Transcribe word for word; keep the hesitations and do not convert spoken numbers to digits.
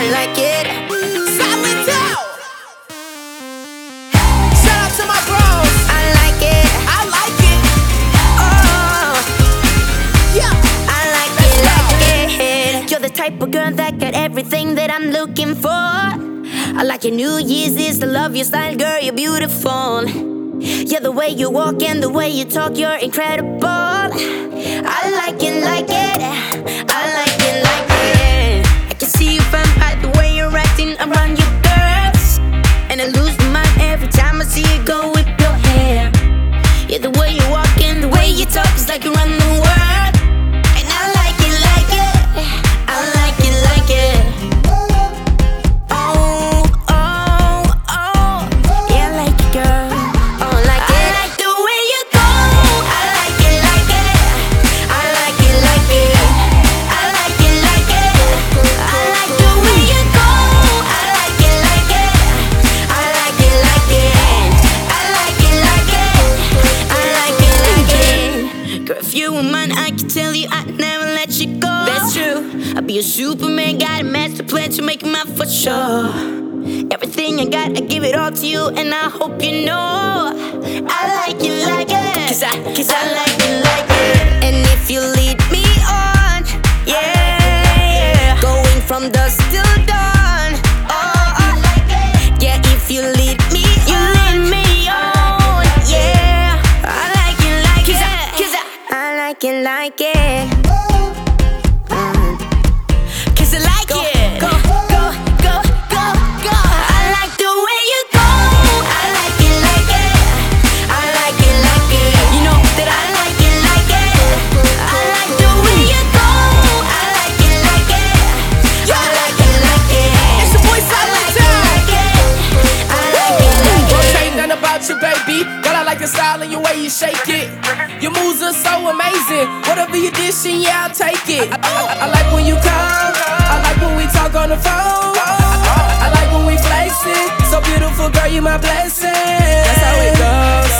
like it. Silent out. Shout out to my bros. I like it. I like it. Oh, Yeah. I like Let's it, go. like it. You're the type of girl that got everything that I'm looking for. I like your New Year's is to love your style, girl, you're beautiful. Yeah, the way you walk and the way you talk, you're incredible. I like it, like it. I like it, like it. I can see you from by the way you're acting around your girls, and I lose my mind every time I see you go with your hair. Yeah, the way you walk and the way you talk is like you run the world. And I like it, like it. I like it, like it. Oh, oh, oh. Yeah, I like it, girl. Oh, I like it. I like the way you go. I like it, like it. I like it, like it. I like it, like it. I like the way you go. I like it, like it. I like it, like it. I like it, like it. I like it, like it. Girl, if you were mine, I could tell you I'd never let you go. That's true. I'd be a Superman, got a master plan to make my for sure. Everything I got, I give it all to you, and I hope you know I like it, like it. Cause I, cause I like it, like it. And if you lead me on, yeah, going from dusk till dawn. Oh, oh, yeah, if you lead me you on, lead me on, yeah. I like it, like it. Cause I, I like it, like it. Mm. Cause I like it. Go, go, go, go, go. I like the way you go. I like it, like it. I like it, like it. You know that I like it, like it. I like the way you go. I like it, like it. I like it, like it. It's your boy I Silent like it, out. like it. I like it, like Won't it. say nothing about you, baby. Girl, I like the style and your way you shake it. Your moves are so amazing. Whatever you dishing, yeah, I'll take it. I, I, I like when you call. I like when we talk on the phone. I like when we flexing. So beautiful, girl, you my blessing. That's how it goes.